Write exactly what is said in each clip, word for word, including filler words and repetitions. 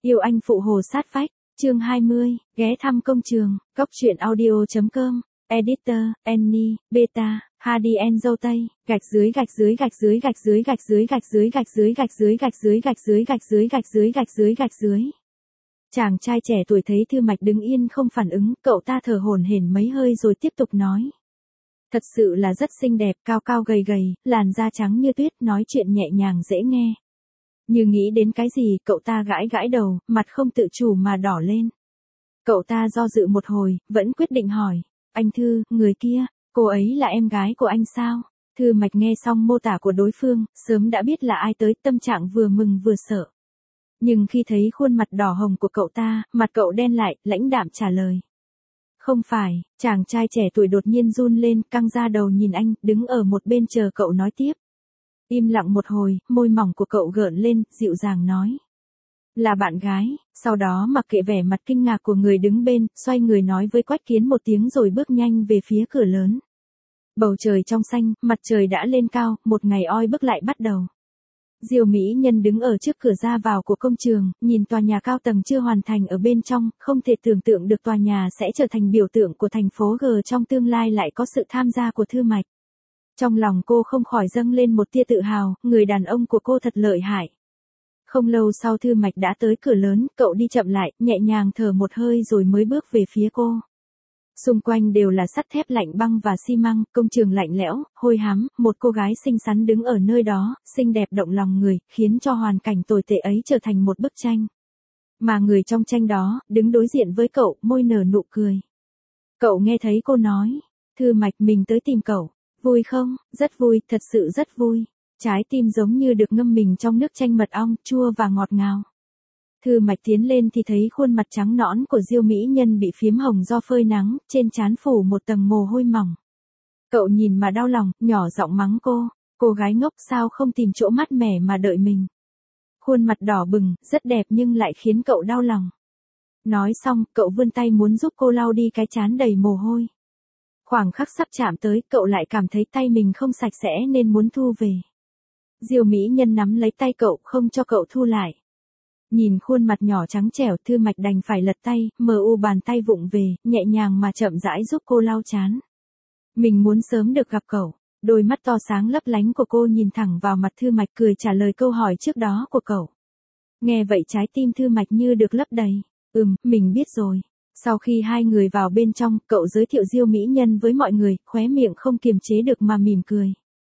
Yêu anh phụ hồ sát vách, chương hai mươi, ghé thăm công trường, góc truyện audio.com, editor, Annie, beta, Hardien dâu tây, gạch dưới gạch dưới gạch dưới gạch dưới gạch dưới gạch dưới gạch dưới gạch dưới gạch dưới gạch dưới gạch dưới gạch dưới gạch dưới gạch dưới. Chàng trai trẻ tuổi thấy Thư Mạch đứng yên không phản ứng, cậu ta thở hổn hển mấy hơi rồi tiếp tục nói. Thật sự là rất xinh đẹp, cao cao gầy gầy, làn da trắng như tuyết, nói chuyện nhẹ nhàng dễ nghe. Như nghĩ đến cái gì, cậu ta gãi gãi đầu, mặt không tự chủ mà đỏ lên. Cậu ta do dự một hồi, vẫn quyết định hỏi, anh Thư, người kia, cô ấy là em gái của anh sao? Thư Mạch nghe xong mô tả của đối phương, sớm đã biết là ai tới, tâm trạng vừa mừng vừa sợ. Nhưng khi thấy khuôn mặt đỏ hồng của cậu ta, mặt cậu đen lại, lãnh đạm trả lời. Không phải, chàng trai trẻ tuổi đột nhiên run lên, căng ra đầu nhìn anh, đứng ở một bên chờ cậu nói tiếp. Im lặng một hồi, môi mỏng của cậu gợn lên, dịu dàng nói. Là bạn gái, sau đó mặc kệ vẻ mặt kinh ngạc của người đứng bên, xoay người nói với Quách Kiến một tiếng rồi bước nhanh về phía cửa lớn. Bầu trời trong xanh, mặt trời đã lên cao, một ngày oi bức lại bắt đầu. Diêu Mỹ Nhân đứng ở trước cửa ra vào của công trường, nhìn tòa nhà cao tầng chưa hoàn thành ở bên trong, không thể tưởng tượng được tòa nhà sẽ trở thành biểu tượng của thành phố G trong tương lai lại có sự tham gia của Thư Mạch. Trong lòng cô không khỏi dâng lên một tia tự hào, người đàn ông của cô thật lợi hại. Không lâu sau Thư Mạch đã tới cửa lớn, cậu đi chậm lại, nhẹ nhàng thở một hơi rồi mới bước về phía cô. Xung quanh đều là sắt thép lạnh băng và xi măng, công trường lạnh lẽo, hôi hám, một cô gái xinh xắn đứng ở nơi đó, xinh đẹp động lòng người, khiến cho hoàn cảnh tồi tệ ấy trở thành một bức tranh. Mà người trong tranh đó, đứng đối diện với cậu, môi nở nụ cười. Cậu nghe thấy cô nói, Thư Mạch mình tới tìm cậu, vui không? Rất vui, thật sự rất vui. Trái tim giống như được ngâm mình trong nước chanh mật ong, chua và ngọt ngào. Thư Mạch tiến lên thì thấy khuôn mặt trắng nõn của Diêu Mỹ Nhân bị phím hồng do phơi nắng, trên trán phủ một tầng mồ hôi mỏng. Cậu nhìn mà đau lòng, nhỏ giọng mắng cô, cô gái ngốc sao không tìm chỗ mát mẻ mà đợi mình. Khuôn mặt đỏ bừng, rất đẹp nhưng lại khiến cậu đau lòng. Nói xong, cậu vươn tay muốn giúp cô lau đi cái trán đầy mồ hôi. Khoảng khắc sắp chạm tới, cậu lại cảm thấy tay mình không sạch sẽ nên muốn thu về. Diêu Mỹ Nhân nắm lấy tay cậu, không cho cậu thu lại. Nhìn khuôn mặt nhỏ trắng trẻo, Thư Mạch đành phải lật tay, mờ u bàn tay vụng về, nhẹ nhàng mà chậm rãi giúp cô lau trán. Mình muốn sớm được gặp cậu. Đôi mắt to sáng lấp lánh của cô nhìn thẳng vào mặt Thư Mạch, cười trả lời câu hỏi trước đó của cậu. Nghe vậy trái tim Thư Mạch như được lấp đầy. Ừm, mình biết rồi. Sau khi hai người vào bên trong, cậu giới thiệu Diêu Mỹ Nhân với mọi người, khóe miệng không kiềm chế được mà mỉm cười.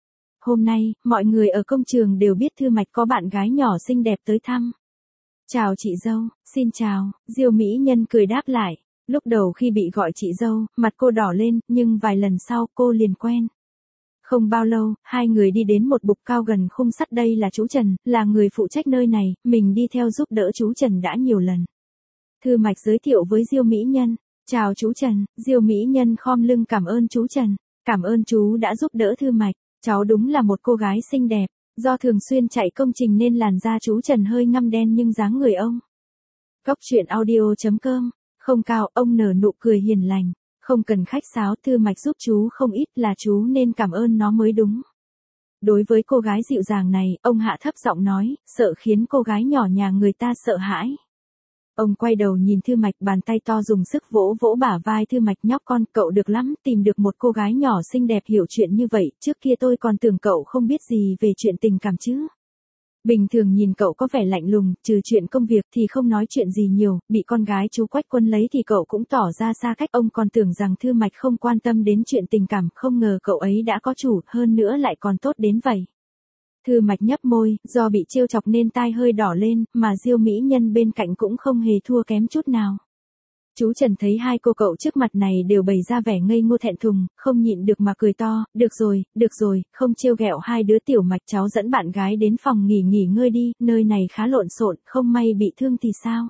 Hôm nay, mọi người ở công trường đều biết Thư Mạch có bạn gái nhỏ xinh đẹp tới thăm. Chào chị dâu, xin chào, Diêu Mỹ Nhân cười đáp lại. Lúc đầu khi bị gọi chị dâu, mặt cô đỏ lên, nhưng vài lần sau cô liền quen. Không bao lâu, hai người đi đến một bục cao gần khung sắt, đây là chú Trần, là người phụ trách nơi này, mình đi theo giúp đỡ chú Trần đã nhiều lần. Thư Mạch giới thiệu với Diêu Mỹ Nhân, chào chú Trần, Diêu Mỹ Nhân khom lưng cảm ơn chú Trần, cảm ơn chú đã giúp đỡ Thư Mạch, cháu đúng là một cô gái xinh đẹp. Do thường xuyên chạy công trình nên làn da chú Trần hơi ngăm đen nhưng dáng người ông. Góc truyện audio.com, không cao, ông nở nụ cười hiền lành. Không cần khách sáo, Thư Mạch giúp chú không ít, là chú nên cảm ơn nó mới đúng. Đối với cô gái dịu dàng này, ông hạ thấp giọng nói, sợ khiến cô gái nhỏ nhà người ta sợ hãi. Ông quay đầu nhìn Thư Mạch, bàn tay to dùng sức vỗ vỗ bả vai Thư Mạch, nhóc con, cậu được lắm, tìm được một cô gái nhỏ xinh đẹp hiểu chuyện như vậy, trước kia tôi còn tưởng cậu không biết gì về chuyện tình cảm chứ. Bình thường nhìn cậu có vẻ lạnh lùng, trừ chuyện công việc thì không nói chuyện gì nhiều, bị con gái chú Quách Quân lấy thì cậu cũng tỏ ra xa cách, ông còn tưởng rằng Thư Mạch không quan tâm đến chuyện tình cảm, không ngờ cậu ấy đã có chủ, hơn nữa lại còn tốt đến vậy. Thư Mạch nhấp môi, do bị trêu chọc nên tai hơi đỏ lên, mà Diêu Mỹ Nhân bên cạnh cũng không hề thua kém chút nào. Chú Trần thấy hai cô cậu trước mặt này đều bày ra vẻ ngây ngô thẹn thùng, không nhịn được mà cười to, được rồi, được rồi, không trêu ghẹo hai đứa tiểu Mạch, cháu dẫn bạn gái đến phòng nghỉ nghỉ ngơi đi, nơi này khá lộn xộn, không may bị thương thì sao?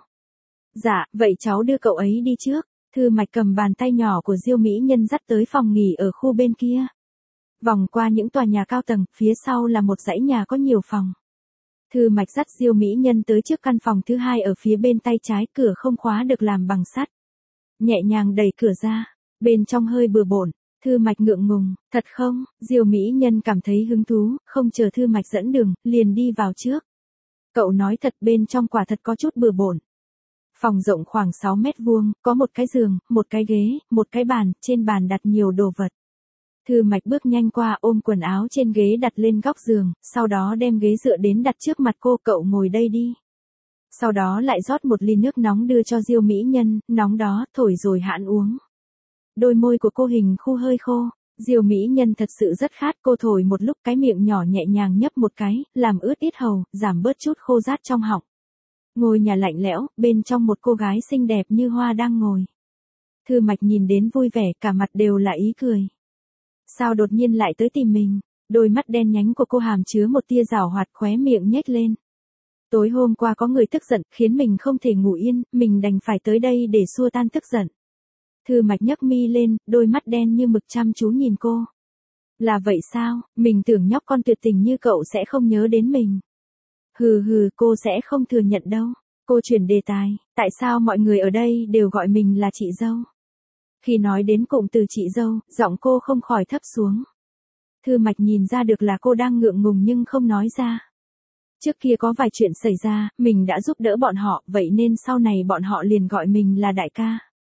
Dạ, vậy cháu đưa cậu ấy đi trước. Thư Mạch cầm bàn tay nhỏ của Diêu Mỹ Nhân dắt tới phòng nghỉ ở khu bên kia. Vòng qua những tòa nhà cao tầng, phía sau là một dãy nhà có nhiều phòng. Thư Mạch dắt Diêu Mỹ Nhân tới trước căn phòng thứ hai ở phía bên tay trái, cửa không khóa được làm bằng sắt. Nhẹ nhàng đẩy cửa ra, bên trong hơi bừa bộn. Thư Mạch ngượng ngùng, thật không? Diêu Mỹ Nhân cảm thấy hứng thú, không chờ Thư Mạch dẫn đường, liền đi vào trước. Cậu nói thật, bên trong quả thật có chút bừa bộn. Phòng rộng khoảng sáu mét vuông, có một cái giường, một cái ghế, một cái bàn, trên bàn đặt nhiều đồ vật. Thư Mạch bước nhanh qua ôm quần áo trên ghế đặt lên góc giường, sau đó đem ghế dựa đến đặt trước mặt cô, cậu ngồi đây đi. Sau đó lại rót một ly nước nóng đưa cho Diêu Mỹ Nhân, nóng đó, thổi rồi hãn uống. Đôi môi của cô hình khu hơi khô, Diêu Mỹ Nhân thật sự rất khát, cô thổi một lúc cái miệng nhỏ nhẹ nhàng nhấp một cái, làm ướt yết hầu, giảm bớt chút khô rát trong họng. Ngôi nhà lạnh lẽo, bên trong một cô gái xinh đẹp như hoa đang ngồi. Thư Mạch nhìn đến vui vẻ, cả mặt đều là ý cười. Sao đột nhiên lại tới tìm mình? Đôi mắt đen nhánh của cô hàm chứa một tia giảo hoạt, khóe miệng nhếch lên. Tối hôm qua có người tức giận, khiến mình không thể ngủ yên, mình đành phải tới đây để xua tan tức giận. Thư Mạch nhấc mi lên, đôi mắt đen như mực chăm chú nhìn cô. Là vậy sao, mình tưởng nhóc con tuyệt tình như cậu sẽ không nhớ đến mình. Hừ hừ, cô sẽ không thừa nhận đâu. Cô chuyển đề tài, tại sao mọi người ở đây đều gọi mình là chị dâu? Khi nói đến cụm từ chị dâu, giọng cô không khỏi thấp xuống. Thư Mạch nhìn ra được là cô đang ngượng ngùng nhưng không nói ra. Trước kia có vài chuyện xảy ra, mình đã giúp đỡ bọn họ, vậy nên sau này bọn họ liền gọi mình là đại ca.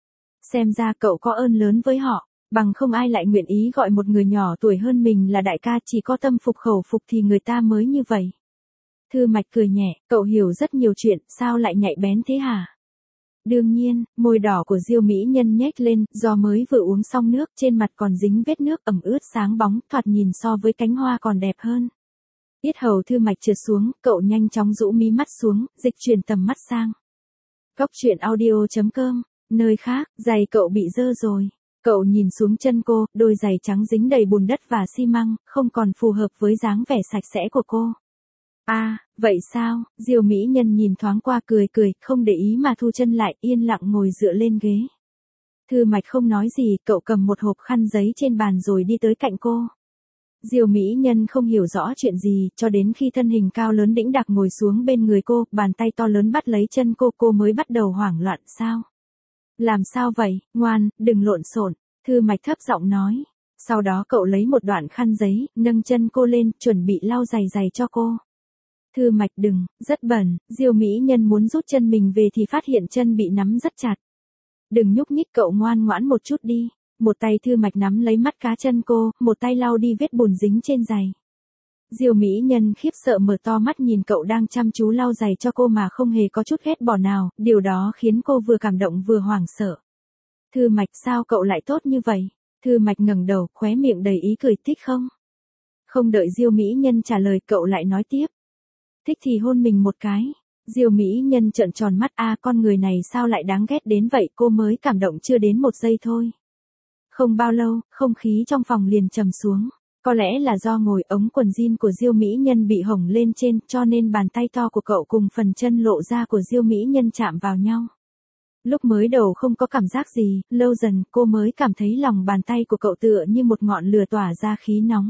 Xem ra cậu có ơn lớn với họ, bằng không ai lại nguyện ý gọi một người nhỏ tuổi hơn mình là đại ca, chỉ có tâm phục khẩu phục thì người ta mới như vậy. Thư Mạch cười nhẹ, cậu hiểu rất nhiều chuyện, sao lại nhạy bén thế hả? Đương nhiên, môi đỏ của Diêu Mỹ Nhân nhếch lên, do mới vừa uống xong nước, trên mặt còn dính vết nước ẩm ướt sáng bóng, thoạt nhìn so với cánh hoa còn đẹp hơn. Yết hầu Thư Mạch trượt xuống, cậu nhanh chóng rũ mí mắt xuống, dịch chuyển tầm mắt sang. Góc truyện audio chấm com, nơi khác, giày cậu bị dơ rồi. Cậu nhìn xuống chân cô, đôi giày trắng dính đầy bùn đất và xi măng, không còn phù hợp với dáng vẻ sạch sẽ của cô. À, vậy sao? Diêu Mỹ Nhân nhìn thoáng qua cười cười, không để ý mà thu chân lại, yên lặng ngồi dựa lên ghế. Thư Mạch không nói gì, cậu cầm một hộp khăn giấy trên bàn rồi đi tới cạnh cô. Diêu Mỹ Nhân không hiểu rõ chuyện gì, cho đến khi thân hình cao lớn đĩnh đạc ngồi xuống bên người cô, bàn tay to lớn bắt lấy chân cô, cô mới bắt đầu hoảng loạn. Sao? Làm sao vậy? Ngoan, đừng lộn xộn. Thư Mạch thấp giọng nói. Sau đó cậu lấy một đoạn khăn giấy, nâng chân cô lên, chuẩn bị lau giày giày cho cô. Thư Mạch đừng, rất bẩn. Diêu Mỹ Nhân muốn rút chân mình về thì phát hiện chân bị nắm rất chặt. Đừng nhúc nhích, cậu ngoan ngoãn một chút đi. Một tay Thư Mạch nắm lấy mắt cá chân cô, một tay lau đi vết bùn dính trên giày. Diêu Mỹ Nhân khiếp sợ mở to mắt nhìn cậu đang chăm chú lau giày cho cô mà không hề có chút ghét bỏ nào, điều đó khiến cô vừa cảm động vừa hoảng sợ. Thư Mạch, sao cậu lại tốt như vậy? Thư Mạch ngẩng đầu, khóe miệng đầy ý cười, thích không? Không đợi Diêu Mỹ Nhân trả lời, cậu lại nói tiếp. Thích thì hôn mình một cái. Diêu Mỹ Nhân trợn tròn mắt, a con người này sao lại đáng ghét đến vậy, cô mới cảm động chưa đến một giây thôi. Không bao lâu, không khí trong phòng liền trầm xuống. Có lẽ là do ngồi ống quần jean của Diêu Mỹ Nhân bị hổng lên trên, cho nên bàn tay to của cậu cùng phần chân lộ ra của Diêu Mỹ Nhân chạm vào nhau. Lúc mới đầu không có cảm giác gì, lâu dần cô mới cảm thấy lòng bàn tay của cậu tựa như một ngọn lửa tỏa ra khí nóng.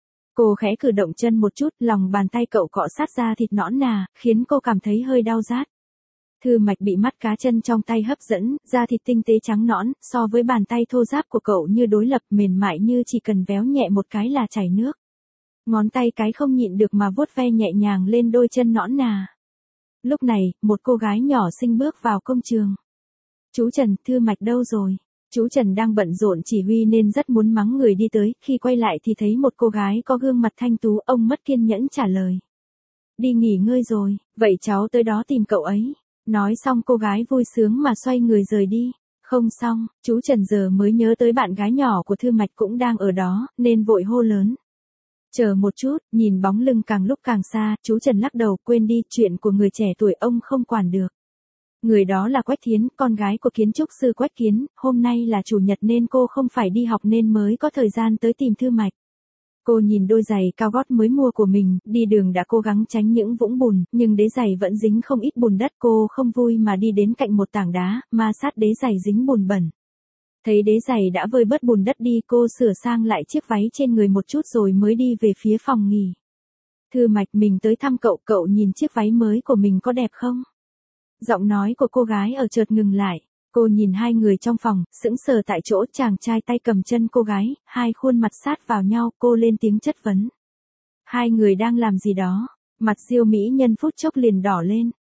Cô khẽ cử động chân một chút, lòng bàn tay cậu cọ sát ra thịt nõn nà, khiến cô cảm thấy hơi đau rát. Thư Mạch bị mắt cá chân trong tay hấp dẫn, da thịt tinh tế trắng nõn, so với bàn tay thô ráp của cậu như đối lập, mềm mại như chỉ cần véo nhẹ một cái là chảy nước. Ngón tay cái không nhịn được mà vuốt ve nhẹ nhàng lên đôi chân nõn nà. Lúc này, một cô gái nhỏ xinh bước vào công trường. Chú Trần, Thư Mạch đâu rồi? Chú Trần đang bận rộn chỉ huy nên rất muốn mắng người đi tới, khi quay lại thì thấy một cô gái có gương mặt thanh tú, ông mất kiên nhẫn trả lời. Đi nghỉ ngơi rồi, vậy cháu tới đó tìm cậu ấy. Nói xong cô gái vui sướng mà xoay người rời đi. Không xong, chú Trần giờ mới nhớ tới bạn gái nhỏ của Thư Mạch cũng đang ở đó, nên vội hô lớn. Chờ một chút, nhìn bóng lưng càng lúc càng xa, chú Trần lắc đầu, quên đi, chuyện của người trẻ tuổi ông không quản được. Người đó là Quách Thiến, con gái của kiến trúc sư Quách Kiến, hôm nay là chủ nhật nên cô không phải đi học nên mới có thời gian tới tìm Thư Mạch. Cô nhìn đôi giày cao gót mới mua của mình, đi đường đã cố gắng tránh những vũng bùn, nhưng đế giày vẫn dính không ít bùn đất. Cô không vui mà đi đến cạnh một tảng đá, ma sát đế giày dính bùn bẩn. Thấy đế giày đã vơi bớt bùn đất đi, cô sửa sang lại chiếc váy trên người một chút rồi mới đi về phía phòng nghỉ. Thư Mạch, mình tới thăm cậu, cậu nhìn chiếc váy mới của mình có đẹp không? Giọng nói của cô gái ở chợt ngừng lại. Cô nhìn hai người trong phòng, sững sờ tại chỗ, chàng trai tay cầm chân cô gái, hai khuôn mặt sát vào nhau, cô lên tiếng chất vấn. Hai người đang làm gì đó? Mặt Diêu Mỹ Nhân phút chốc liền đỏ lên.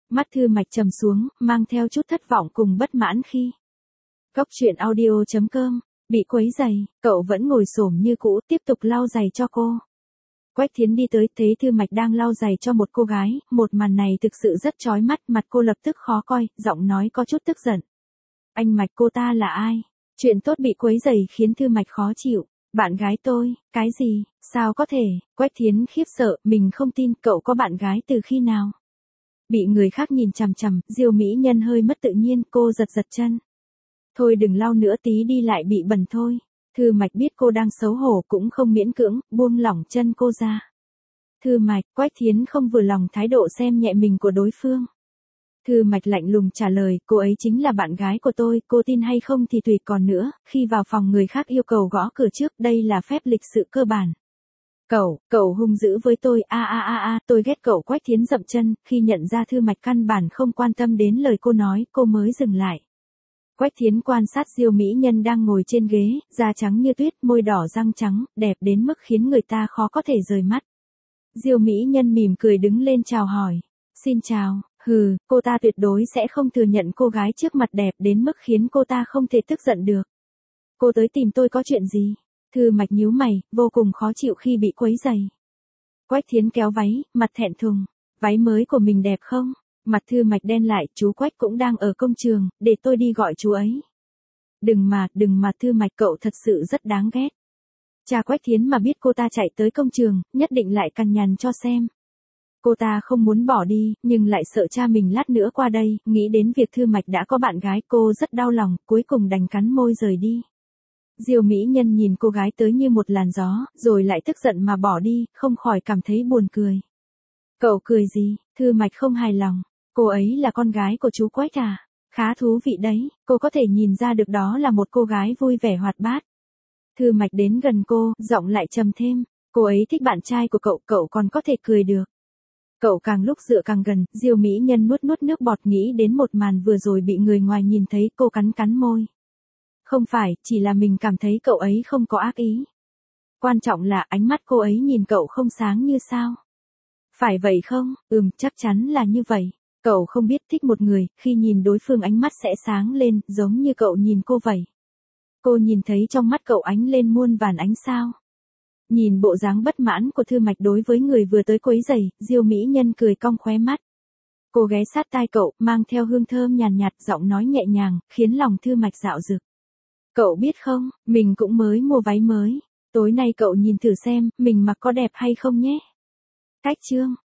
Mắt Thư Mạch trầm xuống, mang theo chút thất vọng cùng bất mãn khi. Cốc truyện audio chấm com, bị quấy giày, cậu vẫn ngồi xổm như cũ, tiếp tục lau giày cho cô. Quách Thiến đi tới, thấy Thư Mạch đang lau giày cho một cô gái, một màn này thực sự rất chói mắt, mặt cô lập tức khó coi, giọng nói có chút tức giận. Anh Mạch, cô ta là ai? Chuyện tốt bị quấy giày khiến Thư Mạch khó chịu. Bạn gái tôi, cái gì, sao có thể? Quách Thiến khiếp sợ, mình không tin, cậu có bạn gái từ khi nào? Bị người khác nhìn chằm chằm, Diêu Mỹ Nhân hơi mất tự nhiên, cô giật giật chân. Thôi đừng lau nữa, tí đi lại bị bẩn thôi. Thư Mạch biết cô đang xấu hổ cũng không miễn cưỡng, buông lỏng chân cô ra. Thư Mạch, Quách Thiến không vừa lòng thái độ xem nhẹ mình của đối phương. Thư Mạch lạnh lùng trả lời, cô ấy chính là bạn gái của tôi, cô tin hay không thì tùy, còn nữa, khi vào phòng người khác yêu cầu gõ cửa trước, đây là phép lịch sự cơ bản. Cậu, cậu hung dữ với tôi, a a a a, tôi ghét cậu. Quách Thiến dậm chân, khi nhận ra Thư Mạch căn bản không quan tâm đến lời cô nói, cô mới dừng lại. Quách Thiến quan sát Diêu Mỹ Nhân đang ngồi trên ghế, da trắng như tuyết, môi đỏ răng trắng, đẹp đến mức khiến người ta khó có thể rời mắt. Diêu Mỹ Nhân mỉm cười đứng lên chào hỏi. Xin chào, hừ, cô ta tuyệt đối sẽ không thừa nhận cô gái trước mặt đẹp đến mức khiến cô ta không thể tức giận được. Cô tới tìm tôi có chuyện gì? Thư Mạch nhíu mày, vô cùng khó chịu khi bị quấy rầy. Quách Thiến kéo váy, mặt thẹn thùng. Váy mới của mình đẹp không? Mặt Thư Mạch đen lại, chú Quách cũng đang ở công trường, để tôi đi gọi chú ấy. Đừng mà, đừng mà Thư Mạch, cậu thật sự rất đáng ghét. Cha Quách Thiến mà biết cô ta chạy tới công trường, nhất định lại cằn nhằn cho xem. Cô ta không muốn bỏ đi, nhưng lại sợ cha mình lát nữa qua đây, nghĩ đến việc Thư Mạch đã có bạn gái, cô rất đau lòng, cuối cùng đành cắn môi rời đi. Diêu Mỹ Nhân nhìn cô gái tới như một làn gió, rồi lại tức giận mà bỏ đi, không khỏi cảm thấy buồn cười. Cậu cười gì? Thư Mạch không hài lòng. Cô ấy là con gái của chú Quách à? Khá thú vị đấy, cô có thể nhìn ra được đó là một cô gái vui vẻ hoạt bát. Thư Mạch đến gần cô, giọng lại trầm thêm. Cô ấy thích bạn trai của cậu, cậu còn có thể cười được. Cậu càng lúc dựa càng gần, Diêu Mỹ Nhân nuốt nuốt nước bọt, nghĩ đến một màn vừa rồi bị người ngoài nhìn thấy, cô cắn cắn môi. Không phải, chỉ là mình cảm thấy cậu ấy không có ác ý. Quan trọng là ánh mắt cô ấy nhìn cậu không sáng như sao. Phải vậy không? Ừm, chắc chắn là như vậy. Cậu không biết, thích một người, khi nhìn đối phương ánh mắt sẽ sáng lên, giống như cậu nhìn cô vậy. Cô nhìn thấy trong mắt cậu ánh lên muôn vàn ánh sao. Nhìn bộ dáng bất mãn của Thư Mạch đối với người vừa tới quấy rầy, Diêu Mỹ Nhân cười cong khóe mắt. Cô ghé sát tai cậu, mang theo hương thơm nhàn nhạt, giọng nói nhẹ nhàng, khiến lòng Thư Mạch dạo dực. Cậu biết không, mình cũng mới mua váy mới. Tối nay cậu nhìn thử xem, mình mặc có đẹp hay không nhé. Cách chương.